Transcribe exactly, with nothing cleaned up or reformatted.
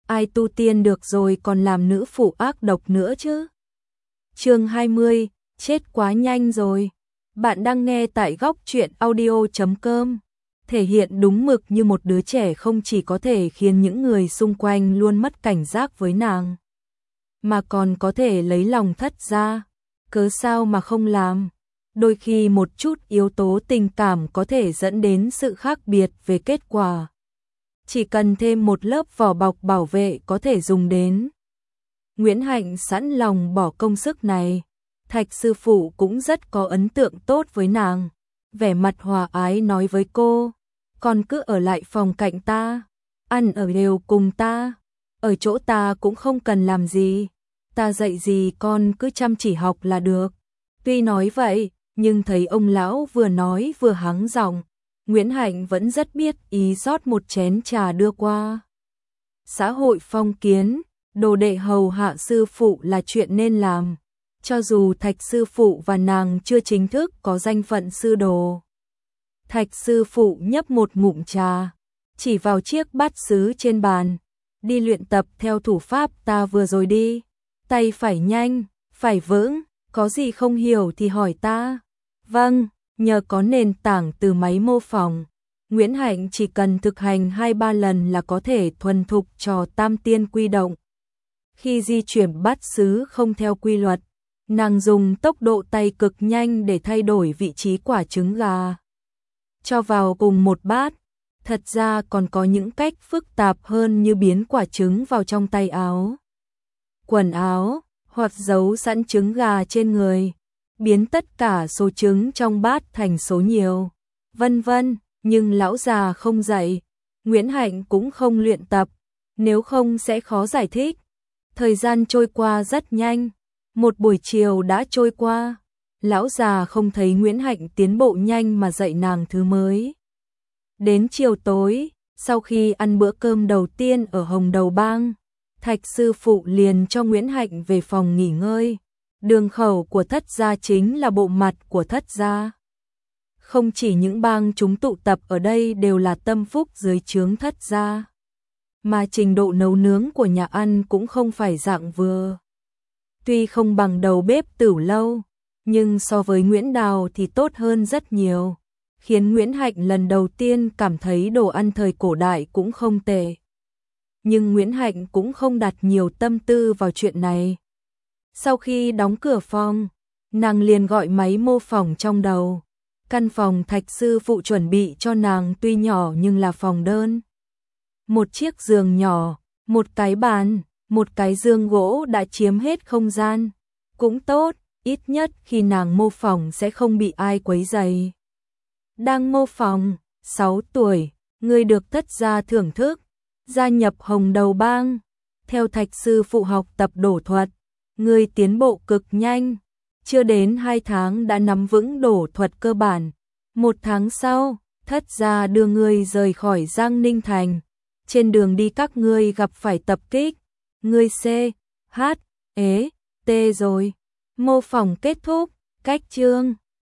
ai tu tiên được rồi còn làm nữ phụ ác độc nữa chứ. Chương hai mươi, chết quá nhanh rồi. Bạn đang nghe tại góc truyện audio chấm com. Thể hiện đúng mực như một đứa trẻ không chỉ có thể khiến những người xung quanh luôn mất cảnh giác với nàng, mà còn có thể lấy lòng Thất gia. Cớ sao mà không làm? Đôi khi một chút yếu tố tình cảm có thể dẫn đến sự khác biệt về kết quả. Chỉ cần thêm một lớp vỏ bọc bảo vệ có thể dùng đến. Nguyễn Hạnh sẵn lòng bỏ công sức này. Thạch sư phụ cũng rất có ấn tượng tốt với nàng. Vẻ mặt hòa ái nói với cô, con cứ ở lại phòng cạnh ta, ăn ở đều cùng ta, ở chỗ ta cũng không cần làm gì, ta dạy gì con cứ chăm chỉ học là được. Tuy nói vậy, nhưng thấy ông lão vừa nói vừa hắng giọng, Nguyễn Hạnh vẫn rất biết ý rót một chén trà đưa qua. Xã hội phong kiến, đồ đệ hầu hạ sư phụ là chuyện nên làm, cho dù Thạch sư phụ và nàng chưa chính thức có danh phận sư đồ. Thạch sư phụ nhấp một ngụm trà, chỉ vào chiếc bát sứ trên bàn, đi luyện tập theo thủ pháp ta vừa rồi đi, tay phải nhanh, phải vững, có gì không hiểu thì hỏi ta. Vâng, nhờ có nền tảng từ máy mô phỏng, Nguyễn Hạnh chỉ cần thực hành hai ba lần là có thể thuần thục trò tam tiên quy động. Khi di chuyển bát sứ không theo quy luật, nàng dùng tốc độ tay cực nhanh để thay đổi vị trí quả trứng gà, cho vào cùng một bát. Thật ra còn có những cách phức tạp hơn như biến quả trứng vào trong tay áo, quần áo, hoặc giấu sẵn trứng gà trên người, biến tất cả số trứng trong bát thành số nhiều, vân vân. Nhưng lão già không dạy, Nguyễn Hạnh cũng không luyện tập, nếu không sẽ khó giải thích. Thời gian trôi qua rất nhanh, một buổi chiều đã trôi qua, lão già không thấy Nguyễn Hạnh tiến bộ nhanh mà dạy nàng thứ mới. Đến chiều tối, sau khi ăn bữa cơm đầu tiên ở Hồng Đầu Bang, Thạch sư phụ liền cho Nguyễn Hạnh về phòng nghỉ ngơi. Đường khẩu của Thất gia chính là bộ mặt của Thất gia. Không chỉ những bang chúng tụ tập ở đây đều là tâm phúc dưới trướng Thất gia, mà trình độ nấu nướng của nhà ăn cũng không phải dạng vừa. Tuy không bằng đầu bếp Tửu Lâu, nhưng so với Nguyễn Đào thì tốt hơn rất nhiều, khiến Nguyễn Hạnh lần đầu tiên cảm thấy đồ ăn thời cổ đại cũng không tệ. Nhưng Nguyễn Hạnh cũng không đặt nhiều tâm tư vào chuyện này. Sau khi đóng cửa phòng, nàng liền gọi máy mô phỏng trong đầu. Căn phòng Thạch sư phụ chuẩn bị cho nàng tuy nhỏ nhưng là phòng đơn. Một chiếc giường nhỏ, một cái bàn, một cái giường gỗ đã chiếm hết không gian. Cũng tốt, ít nhất khi nàng mô phỏng sẽ không bị ai quấy rầy. Đang mô phỏng, sáu tuổi, ngươi được Thất gia thưởng thức, gia nhập Hồng Đầu Bang, theo Thạch sư phụ học tập đổ thuật, ngươi tiến bộ cực nhanh. Chưa đến hai tháng đã nắm vững đổ thuật cơ bản. Một tháng sau, Thất gia đưa ngươi rời khỏi Giang Ninh Thành. Trên đường đi các ngươi gặp phải tập kích. Ngươi C, H, ế, T rồi. Mô phỏng kết thúc, cách chương.